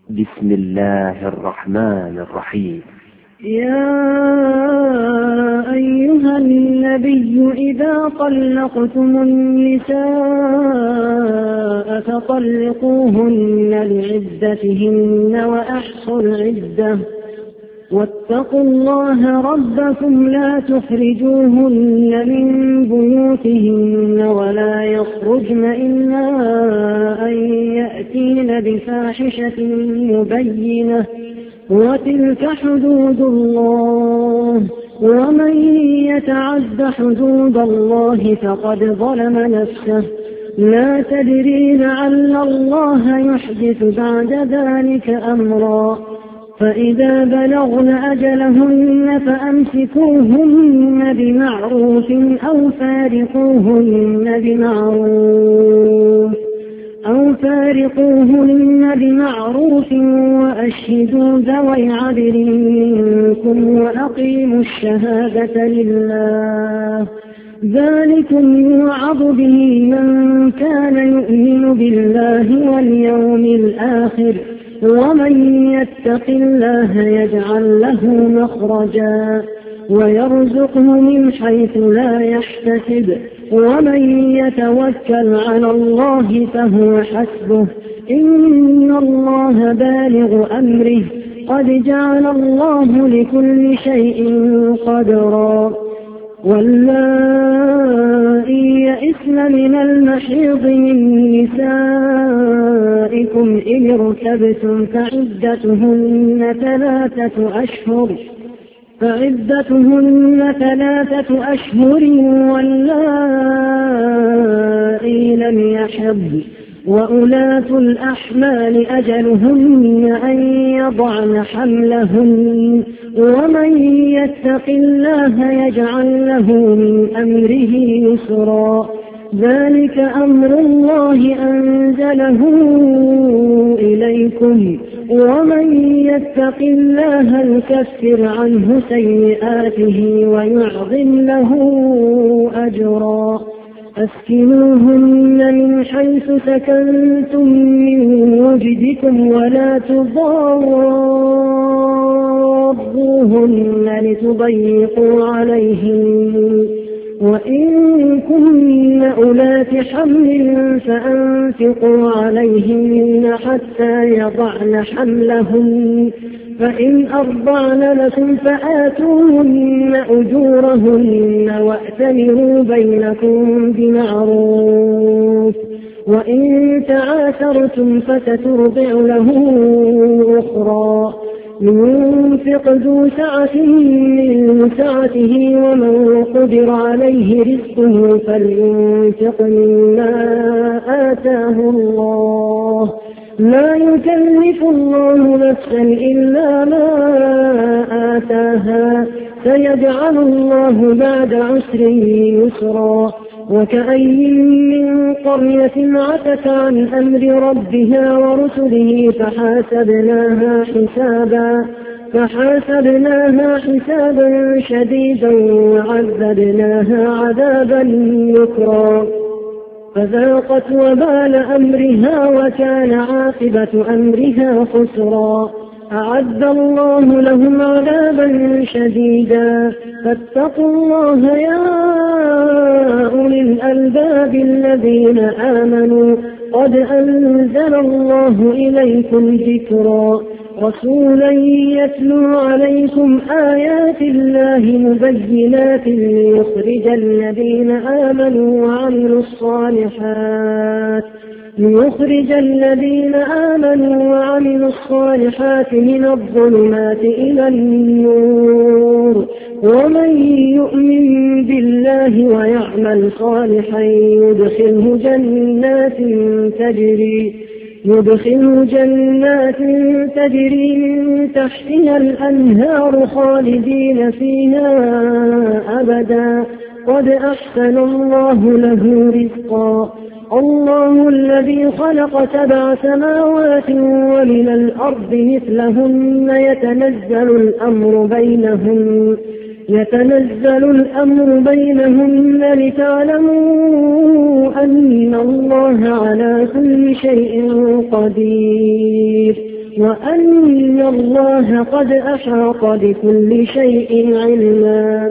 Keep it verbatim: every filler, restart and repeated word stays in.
بسم الله الرحمن الرحيم. يا أيها النبي إذا طلقتم النساء فطلقوهن لعدتهن وأحصوا العدة واتقوا الله ربكم لا تخرجوهن من بيوتهن ولا يخرجن إلا أن يأتين بفاحشة مبينة وتلك حدود الله ومن يتعد حدود الله فقد ظلم نفسه لا تدري لعل الله يحدث بعد ذلك أمرا فإذا بلغن أجلهن فأمسكوهن بمعروف أو فارقوهن بمعروف أو فارقوهن بمعروف وأشهدوا ذوي عدل منكم وأقيموا الشهادة لله ذلكم يوعظ به من كان يؤمن بالله واليوم الآخر ومن يتق الله يجعل له مخرجا ويرزقه من حيث لا يحتسب ومن يتوكل على الله فهو حسبه إن الله بالغ أمره قد جعل الله لكل شيء قدرا واللائي يئسن من المحيض من نسائكم إن ارتبتم فعدتهن ثلاثة أشهر فعدتهن ثلاثة أشهر واللائي لم يحضن وأولاة الأحمال أجلهن أن يضعن حملهن ومن يتق الله يجعل له من أمره يسرا ذلك أمر الله أنزله إليكم ومن يتق الله يكفر عنه سيئاته ويعظم له أجرا أسكنوهن من حيث سكنتم من وجدكم ولا تضاروهن لتضيقوا عليهن وإن كن أولات حمل فأنفقوا عليهن حتى يضعن حملهن فإن أرضعن لكم فآتوهن أجورهن وأتمروا بينكم بمعروف وإن تعاثرتم فسترضع له أخرى ينفق ذو سعة من سعته ومن قدر عليه رزقه فلينفق مما آتاه الله لا يكلف الله نفسا إلا ما آتاها سيجعل الله بعد عسر يسرا وكأي من قرية عتت عن أمر ربها ورسله فحاسبناها حسابا فحاسبناها حسابا شديدا وعذبناها عذابا نكرا فذاقت وبال أمرها وكان عاقبة أمرها خسرا أعد الله لهم عذابا شديدا فاتقوا الله يا أولي الألباب الذين آمنوا قد أنزل الله إليكم ذكرا رسولا يتلو عليكم آيات الله مبينات ليخرج الذين آمنوا وعملوا الصالحات ليخرج الذين آمنوا وعملوا الصالحات من الظلمات إلى النور ومن يؤمن بالله ويعمل صالحا يدخله جنات تجري يدخله جنات تجري من تحتها الأنهار خالدين فيها أبدا قد أحسن الله له رزقا الله الذي خلق سبع سماوات ومن الأرض مثلهن يتنزل الأمر بينهن يتنزل الأمر بينهن لتعلموا أن الله على كل شيء قدير وأن الله قد أحاط بكل شيء علما.